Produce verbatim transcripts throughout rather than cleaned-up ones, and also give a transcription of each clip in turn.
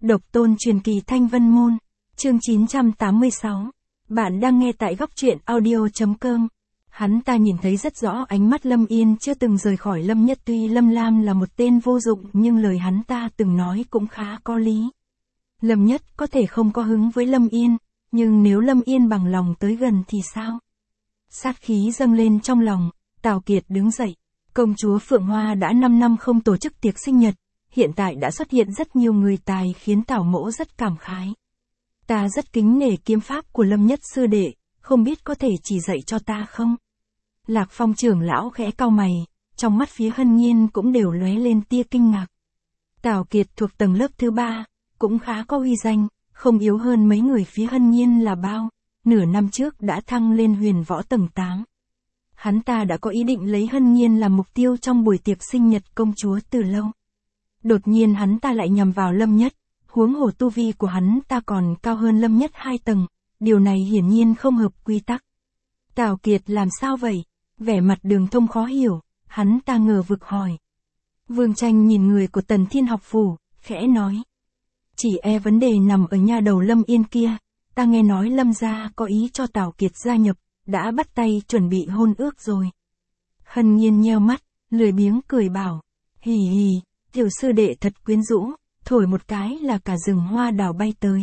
Độc tôn truyền kỳ Thanh Vân Môn, chương chín trăm tám mươi sáu. Bạn đang nghe tại góc truyện audio.com. Hắn ta nhìn thấy rất rõ ánh mắt Lâm Yên chưa từng rời khỏi Lâm Nhất, tuy Lâm Lam là một tên vô dụng nhưng lời hắn ta từng nói cũng khá có lý. Lâm Nhất có thể không có hứng với Lâm Yên, nhưng nếu Lâm Yên bằng lòng tới gần thì sao? Sát khí dâng lên trong lòng, Tào Kiệt đứng dậy. Công chúa Phượng Hoa đã năm năm không tổ chức tiệc sinh nhật, hiện tại đã xuất hiện rất nhiều người tài khiến Tào Mỗ rất cảm khái. Ta rất kính nể kiếm pháp của Lâm Nhất sư đệ, không biết có thể chỉ dạy cho ta không? Lạc Phong trưởng lão khẽ cau mày, trong mắt phía Hân Nhiên cũng đều lóe lên tia kinh ngạc. Tào Kiệt thuộc tầng lớp thứ ba, cũng khá có uy danh, không yếu hơn mấy người phía Hân Nhiên là bao, nửa năm trước đã thăng lên huyền võ tầng tám. Hắn ta đã có ý định lấy Hân Nhiên làm mục tiêu trong buổi tiệc sinh nhật công chúa từ lâu. Đột nhiên hắn ta lại nhằm vào Lâm Nhất, huống hồ tu vi của hắn ta còn cao hơn Lâm Nhất hai tầng, điều này hiển nhiên không hợp quy tắc. Tào Kiệt làm sao vậy? Vẻ mặt Đường Thông khó hiểu, hắn ta ngờ vực hỏi. Vương Tranh nhìn người của Tần Thiên học phủ, khẽ nói. Chỉ e vấn đề nằm ở nhà đầu Lâm Yên kia, ta nghe nói Lâm gia có ý cho Tào Kiệt gia nhập, đã bắt tay chuẩn bị hôn ước rồi. Hân Nhiên nheo mắt, lười biếng cười bảo. Hì hì, tiểu sư đệ thật quyến rũ, thổi một cái là cả rừng hoa đào bay tới.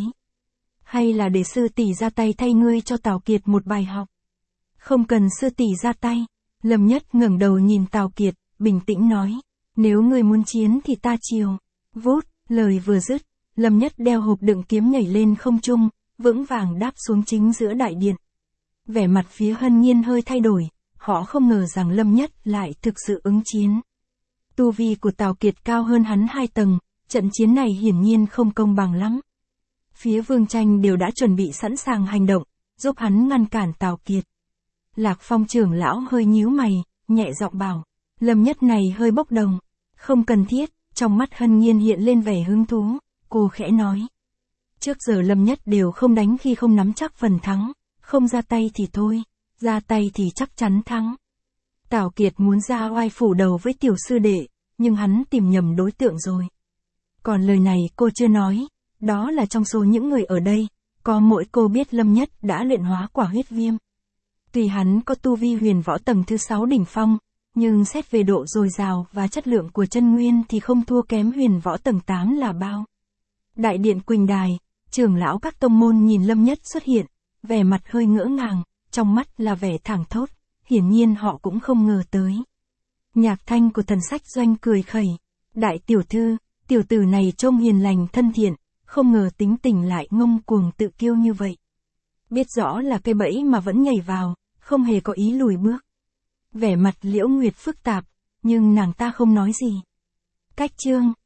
Hay là để sư tỷ ra tay thay ngươi cho Tào Kiệt một bài học? Không cần sư tỷ ra tay. Lâm Nhất ngẩng đầu nhìn Tào Kiệt, bình tĩnh nói. Nếu ngươi muốn chiến thì ta chiều. Vút, lời vừa dứt, Lâm Nhất đeo hộp đựng kiếm nhảy lên không trung, vững vàng đáp xuống chính giữa đại điện. Vẻ mặt phía Hân Nhiên hơi thay đổi, họ không ngờ rằng Lâm Nhất lại thực sự ứng chiến. Tu vi của Tào Kiệt cao hơn hắn hai tầng, trận chiến này hiển nhiên không công bằng lắm. Phía Vương Tranh đều đã chuẩn bị sẵn sàng hành động, giúp hắn ngăn cản Tào Kiệt. Lạc Phong trưởng lão hơi nhíu mày, nhẹ giọng bảo, Lâm Nhất này hơi bốc đồng, không cần thiết. Trong mắt Hân Nhiên hiện lên vẻ hứng thú, cô khẽ nói. Trước giờ Lâm Nhất đều không đánh khi không nắm chắc phần thắng, không ra tay thì thôi, ra tay thì chắc chắn thắng. Tào Kiệt muốn ra oai phủ đầu với tiểu sư đệ, nhưng hắn tìm nhầm đối tượng rồi. Còn lời này cô chưa nói, đó là trong số những người ở đây, có mỗi cô biết Lâm Nhất đã luyện hóa quả huyết viêm. Tuy hắn có tu vi huyền võ tầng thứ sáu đỉnh phong, nhưng xét về độ dồi dào và chất lượng của chân nguyên thì không thua kém huyền võ tầng tám là bao. Đại điện Quỳnh Đài, trưởng lão các tông môn nhìn Lâm Nhất xuất hiện, vẻ mặt hơi ngỡ ngàng, trong mắt là vẻ thảng thốt, hiển nhiên họ cũng không ngờ tới. Nhạc Thanh của Thần Sách Doanh cười khẩy, đại tiểu thư, tiểu tử này trông hiền lành thân thiện, không ngờ tính tình lại ngông cuồng tự kiêu như vậy. Biết rõ là cây bẫy mà vẫn nhảy vào, không hề có ý lùi bước. Vẻ mặt Liễu Nguyệt phức tạp, nhưng nàng ta không nói gì. Cách chương